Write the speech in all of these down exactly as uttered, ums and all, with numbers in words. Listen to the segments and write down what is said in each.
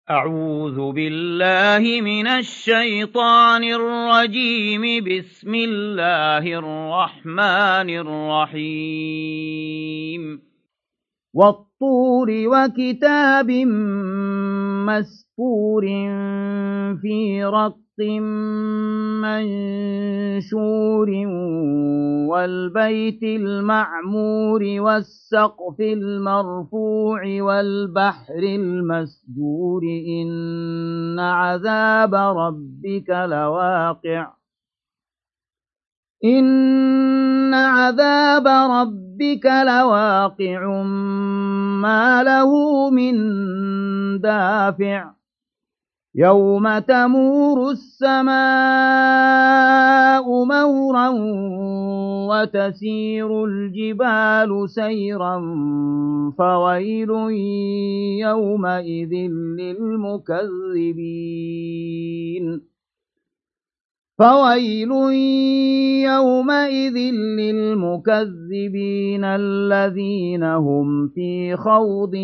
أعوذ بالله من الشيطان الرجيم. بسم الله الرحمن الرحيم. والطور وكتاب مسطور في رق منشور والبيت المعمور والسقف المرفوع والبحر المسجور إن عذاب ربك لواقع إن عذاب ربك لواقع ما له من دافع يوم تمور السماء مورا وتسير الجبال سيرا فويل يومئذ للمكذبين فويل يومئذ للمكذبين الذين هم في خوض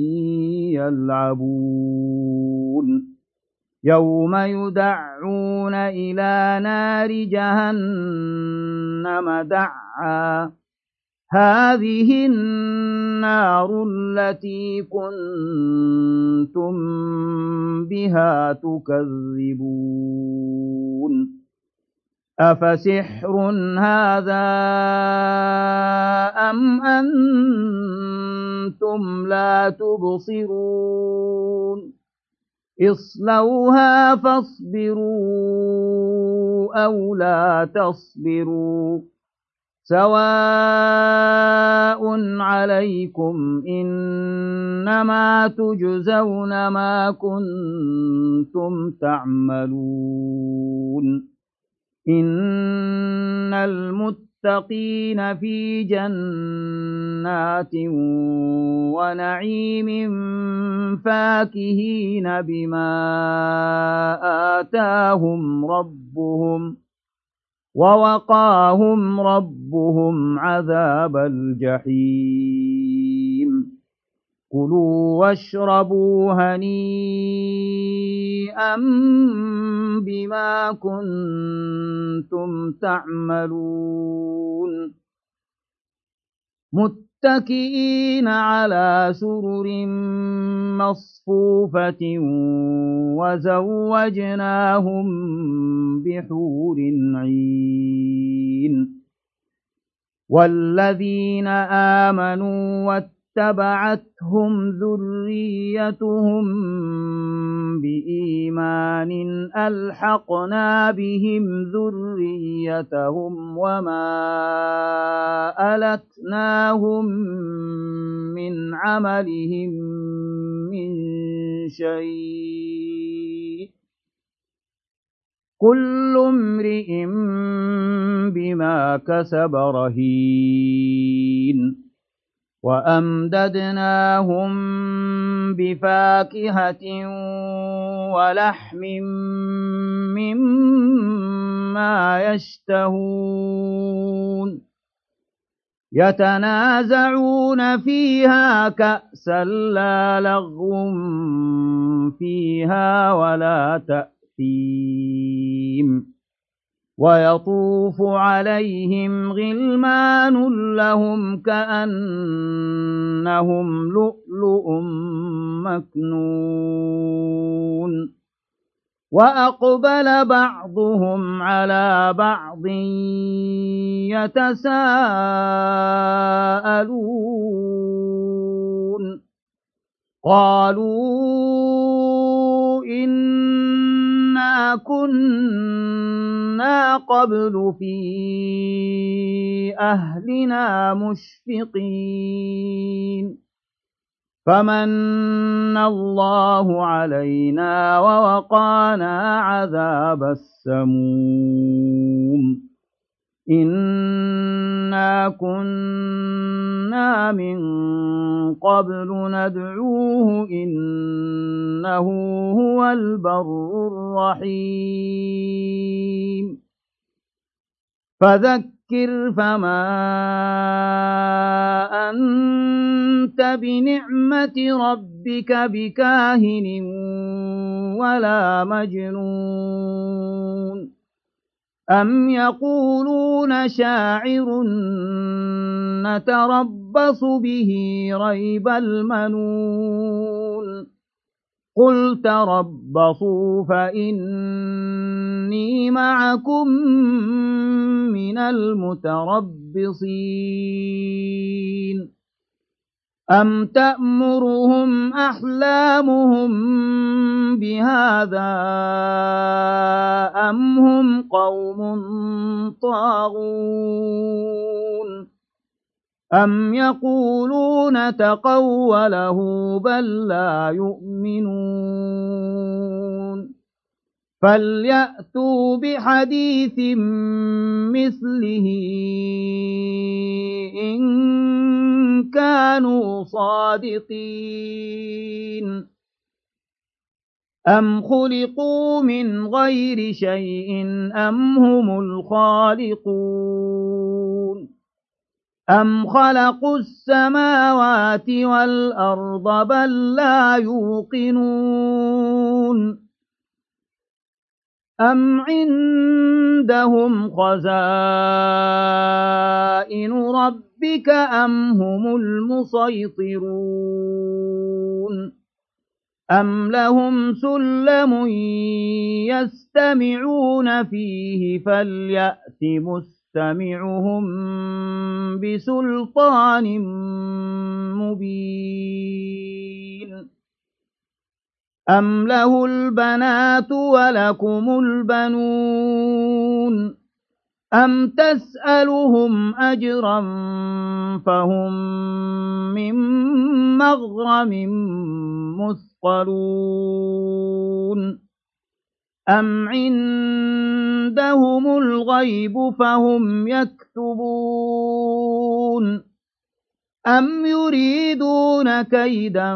يلعبون يوم يدعون إلى نار جهنم دعا هذه النار التي كنتم بها تكذبون أفسحر هذا أم أنتم لا تبصرون اصلوها فاصبروا أو لا تصبروا سواء عليكم إنما تجزون ما كنتم تعملون إن المتقين في جنات ونعيم فاكهين بما آتاهم ربهم ووقاهم ربهم عذاب الجحيم كلوا واشربوا هنيئا بما كنتم تعملون متكئين على سرر مصفوفة وزوجناهم بحور عين والذين آمنوا واتبعتهم ذريتهم بإيمان ألحقنا بهم ذريتهم وما ألتناهم من عملهم من شيء كل امرئ بما كسب رهين وأمددناهم بفاكهة ولحم مما يشتهون يتنازعون فيها كأسا لا لغو فيها ولا تأثيم ويطوف عليهم غلمان لهم كأنهم لؤلؤ مكنون وأقبل بعضهم على بعض يتساءلون قالوا إنا كنا قبل في أهلنا مشفقين فمن الله علينا ووقانا عذاب السموم إنا كنا من قبل ندعوه إنه هو البر الرحيم فذكر فما أنت بنعمة ربك بكاهن ولا مجنون أم يقولون شاعر نتربص به ريب المنون قل تربصوا فإني معكم من المتربصين أم تأمرهم أحلامهم بهذا أم هم قوم طاغون أم يقولون تقوله بل لا يؤمنون فليأتوا بحديث مثله إن كانوا صادقين أم خلقوا من غير شيء أم هم الخالقون أم خلقوا السماوات والأرض بل لا يوقنون أم عندهم خزائن ربك أم هم المسيطرون أم لهم سلم يستمعون فيه فليأت مستمعهم بسلطان مبين أم له البنات ولكم البنون أم تسألهم أجرا فهم من مغرم مثقلون أم عندهم الغيب فهم يكتبون أم يريدون كيدا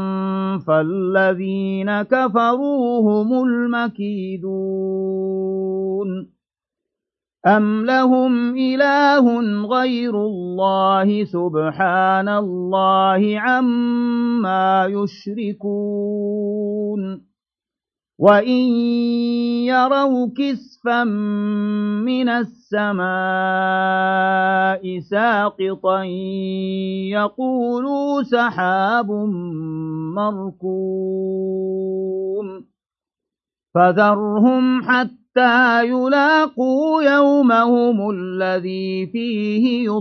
فالذين كفروا هم المكيدون أم لهم إله غير الله سبحان الله عما يشركون وإن يروا كسفا من السماء ساقطا يقولوا سحاب مركوم فذرهم حتى يلاقوا يومهم الذي فيه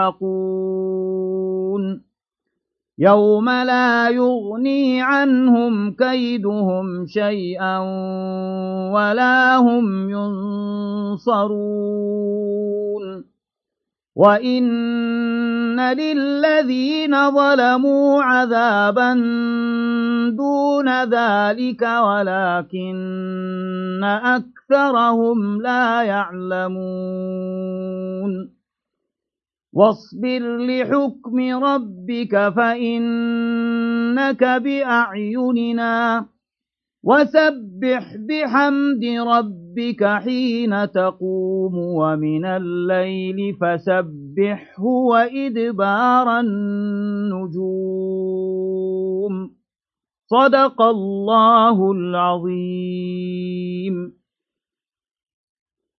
يصعقون يوم لا يغني عنهم كيدهم شيئا ولا هم ينصرون وإن للذين ظلموا عذابا دون ذلك ولكن أكثرهم لا يعلمون واصبر لحكم ربك فإنك بأعيننا وسبح بحمد ربك حين تقوم ومن الليل فسبحه وإدبار النجوم صدق الله العظيم.